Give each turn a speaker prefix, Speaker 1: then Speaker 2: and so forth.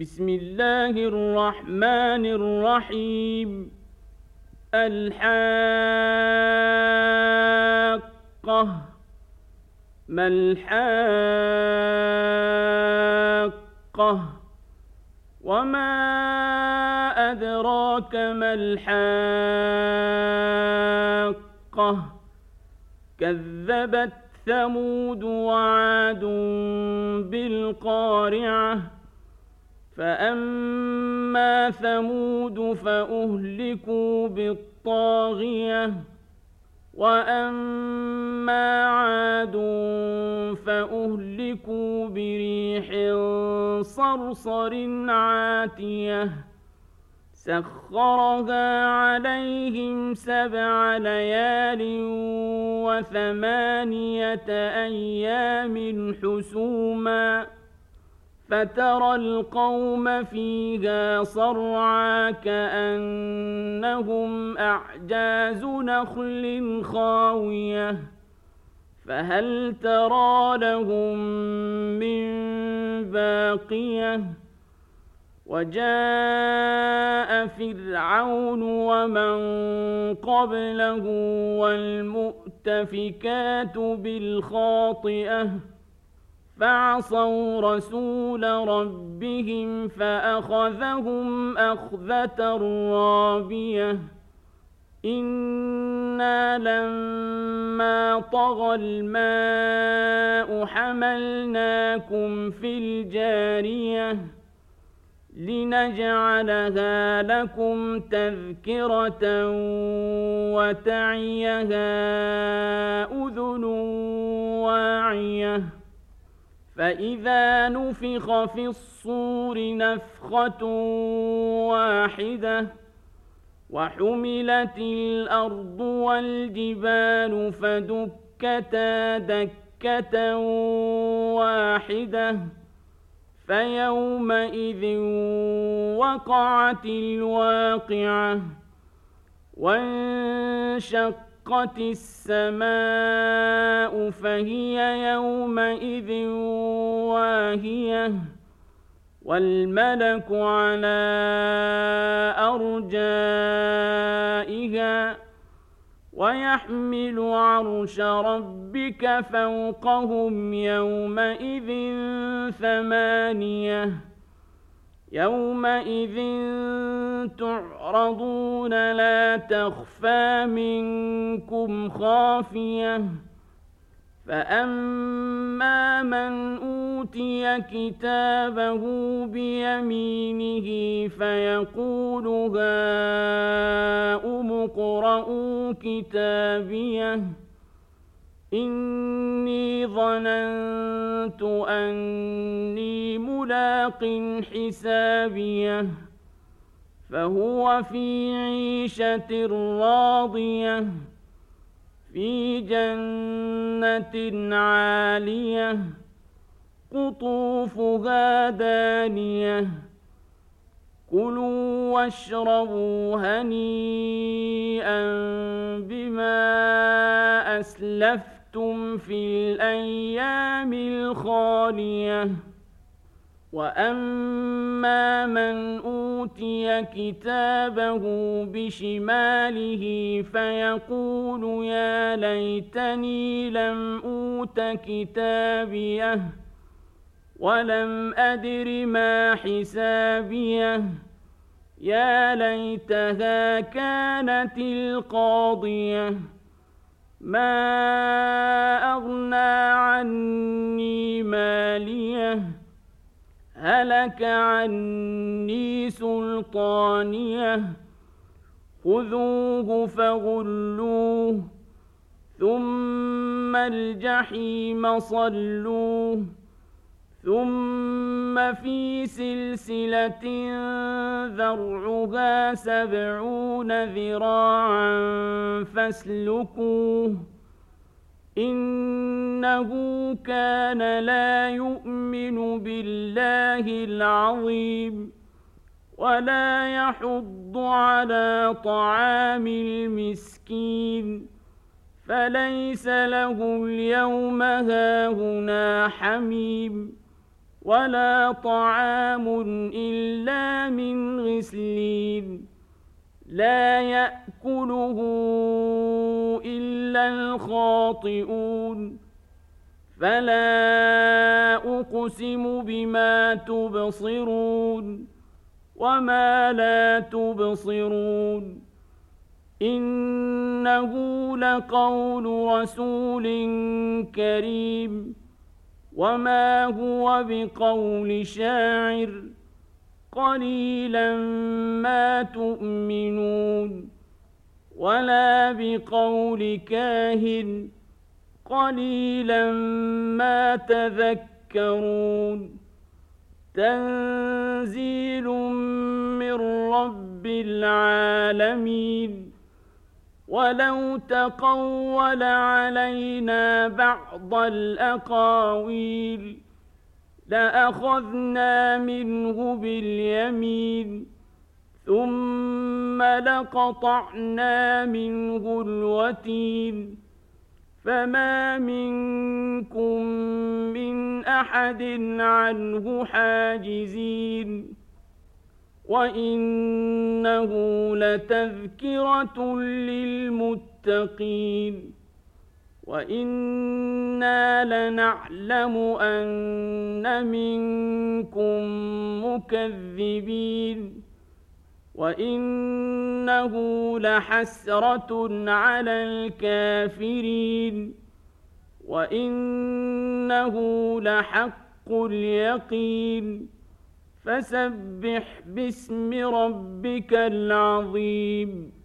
Speaker 1: بسم الله الرحمن الرحيم. الحاقة. ما الحاقة؟ وما أدراك ما الحاقة؟ كذبت ثمود وعاد بالقارعة. فأما ثمود فأهلكوا بالطاغية، وأما عاد فأهلكوا بريح صرصر عاتية سخرها عليهم 7 ليال و8 أيام حسوما، فترى القوم فيها صرعى كأنهم أعجاز نخل خاوية، فهل ترى لهم من باقية؟ وجاء فرعون ومن قبله والمؤتفكات بالخاطئة، فعصوا رسول ربهم فأخذهم أخذة رابية. إنا لما طغى الماء حملناكم في الجارية لنجعلها لكم تذكرة وتعيها أذن واعية. فإذا نفخ في الصور نفخة واحدة، وحملت الأرض والجبال فدكتا دكة واحدة، فيومئذ وقعت الواقعة. وانشقت السماء فهي يومئذ واهية، والملك على أرجائها، ويحمل عرش ربك فوقهم يومئذ 8. يومئذ تعرضون لا تخفى منكم خافية. فأما من أوتي كتابه بيمينه فيقول هاؤم اقرءوا كتابيه إني ظننت أني ملاق حسابيه، فهو في عيشة راضية في جنة عالية قطوفها دانية. كلوا واشربوا هنيئا بما أسلفتم في الأيام الخالية. وأما من أوتي كتابه بشماله فيقول يا ليتني لم أوت كتابيه ولم أدر ما حسابيه، يا ليتها كانت القاضية. ما أغنى عني ماليه، هلك عني سلطانيه. خذوه فغلوه ثم الجحيم صلوه، ثم في سلسلة ذرعها 70 ذراعا فاسلكوه، إنه كان لا يؤمن بالله العظيم ولا يحض على طعام المسكين، فليس له اليوم هاهنا حميم ولا طعام إلا من غسلين لا يأكله إلا الخاطئون فلا أقسم بما تبصرون وما لا تبصرون إنه لقول رسول كريم وما هو بقول شاعر قليلا ما تؤمنون ولا بقول كاهن قليلا ما تذكرون تنزيل من رب العالمين ولو تقول علينا بعض الأقاويل لأخذنا منه باليمين ثم لقطعنا منه الوتين فما منكم من أحد عنه حاجزين وإنه لتذكرة للمتقين وإنا لنعلم أن منكم مكذبين وإنه لحسرة على الكافرين وإنه لحق اليقين فسبح باسم ربك العظيم